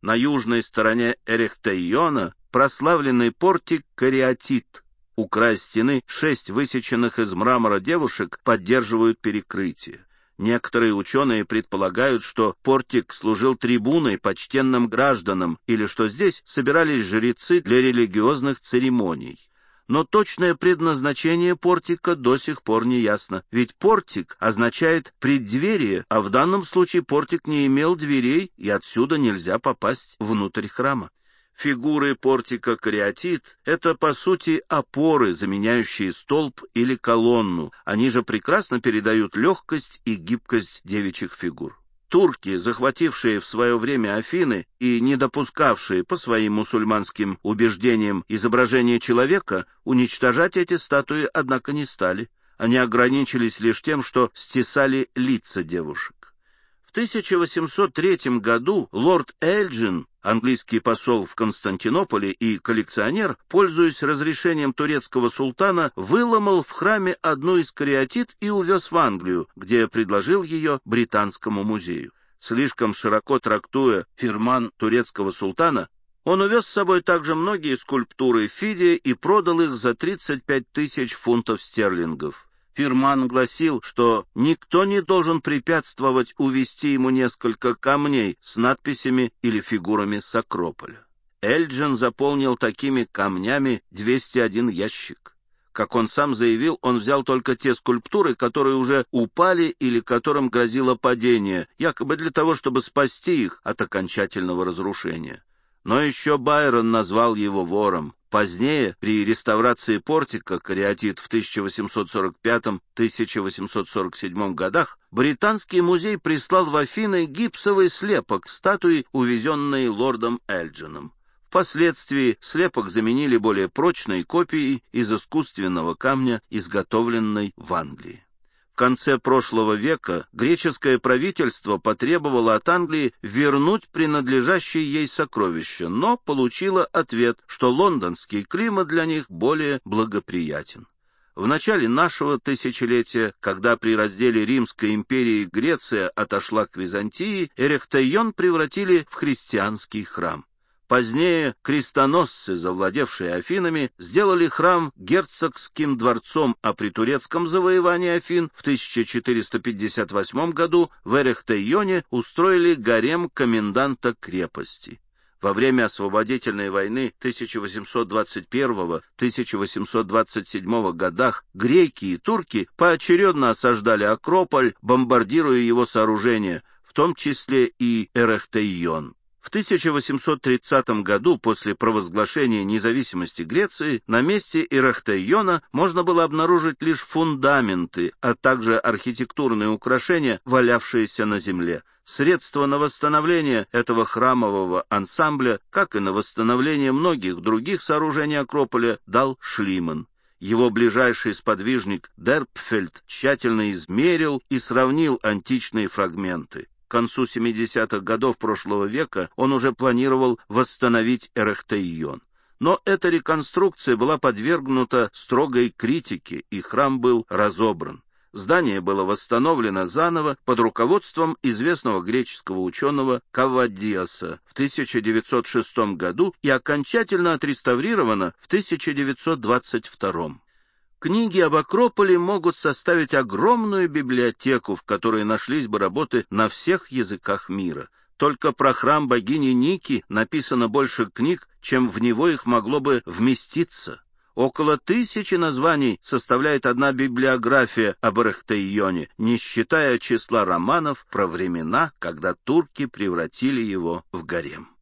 На южной стороне Эрехтейона прославленный портик Кариатид. У края стены 6 высеченных из мрамора девушек поддерживают перекрытие. Некоторые ученые предполагают, что портик служил трибуной почтенным гражданам или что здесь собирались жрецы для религиозных церемоний. Но точное предназначение портика до сих пор не ясно, ведь портик означает преддверие, а в данном случае портик не имел дверей, и отсюда нельзя попасть внутрь храма. Фигуры портика Кариатид — это, по сути, опоры, заменяющие столб или колонну. Они же прекрасно передают легкость и гибкость девичьих фигур. Турки, захватившие в свое время Афины и не допускавшие по своим мусульманским убеждениям изображение человека, уничтожать эти статуи, однако, не стали. Они ограничились лишь тем, что стесали лица девушек. В 1803 году лорд Эльджин, английский посол в Константинополе и коллекционер, пользуясь разрешением турецкого султана, выломал в храме одну из кариатид и увез в Англию, где предложил ее Британскому музею. Слишком широко трактуя фирман турецкого султана, он увез с собой также многие скульптуры Фидия и продал их за 35 000 фунтов стерлингов. Фирман гласил, что никто не должен препятствовать увезти ему несколько камней с надписями или фигурами с Акрополя. Эльджин заполнил такими камнями 201 ящик. Как он сам заявил, он взял только те скульптуры, которые уже упали или которым грозило падение, якобы для того, чтобы спасти их от окончательного разрушения. Но еще Байрон назвал его вором. Позднее, при реставрации портика Кариатид в 1845-1847 годах, Британский музей прислал в Афины гипсовый слепок статуи, увезенной лордом Эльджином. Впоследствии слепок заменили более прочной копией из искусственного камня, изготовленной в Англии. В конце прошлого века греческое правительство потребовало от Англии вернуть принадлежащие ей сокровища, но получило ответ, что лондонский климат для них более благоприятен. В начале нашего тысячелетия, когда при разделе Римской империи Греция отошла к Византии, Эрехтейон превратили в христианский храм. Позднее крестоносцы, завладевшие Афинами, сделали храм герцогским дворцом, а при турецком завоевании Афин в 1458 году в Эрехтейоне устроили гарем коменданта крепости. Во время освободительной войны 1821-1827 годах греки и турки поочередно осаждали Акрополь, бомбардируя его сооружения, в том числе и Эрехтейон. В 1830 году, после провозглашения независимости Греции, на месте Эрехтейона можно было обнаружить лишь фундаменты, а также архитектурные украшения, валявшиеся на земле. Средства на восстановление этого храмового ансамбля, как и на восстановление многих других сооружений Акрополя, дал Шлиман. Его ближайший сподвижник Дерпфельд тщательно измерил и сравнил античные фрагменты. К концу 70-х годов прошлого века он уже планировал восстановить Эрехтейон. Но эта реконструкция была подвергнута строгой критике, и храм был разобран. Здание было восстановлено заново под руководством известного греческого ученого Каввадиаса в 1906 году и окончательно отреставрировано в 1922. Книги об Акрополе могут составить огромную библиотеку, в которой нашлись бы работы на всех языках мира. Только про храм богини Ники написано больше книг, чем в него их могло бы вместиться. Около 1000 названий составляет одна библиография об Эрехтейоне, не считая числа романов про времена, когда турки превратили его в гарем.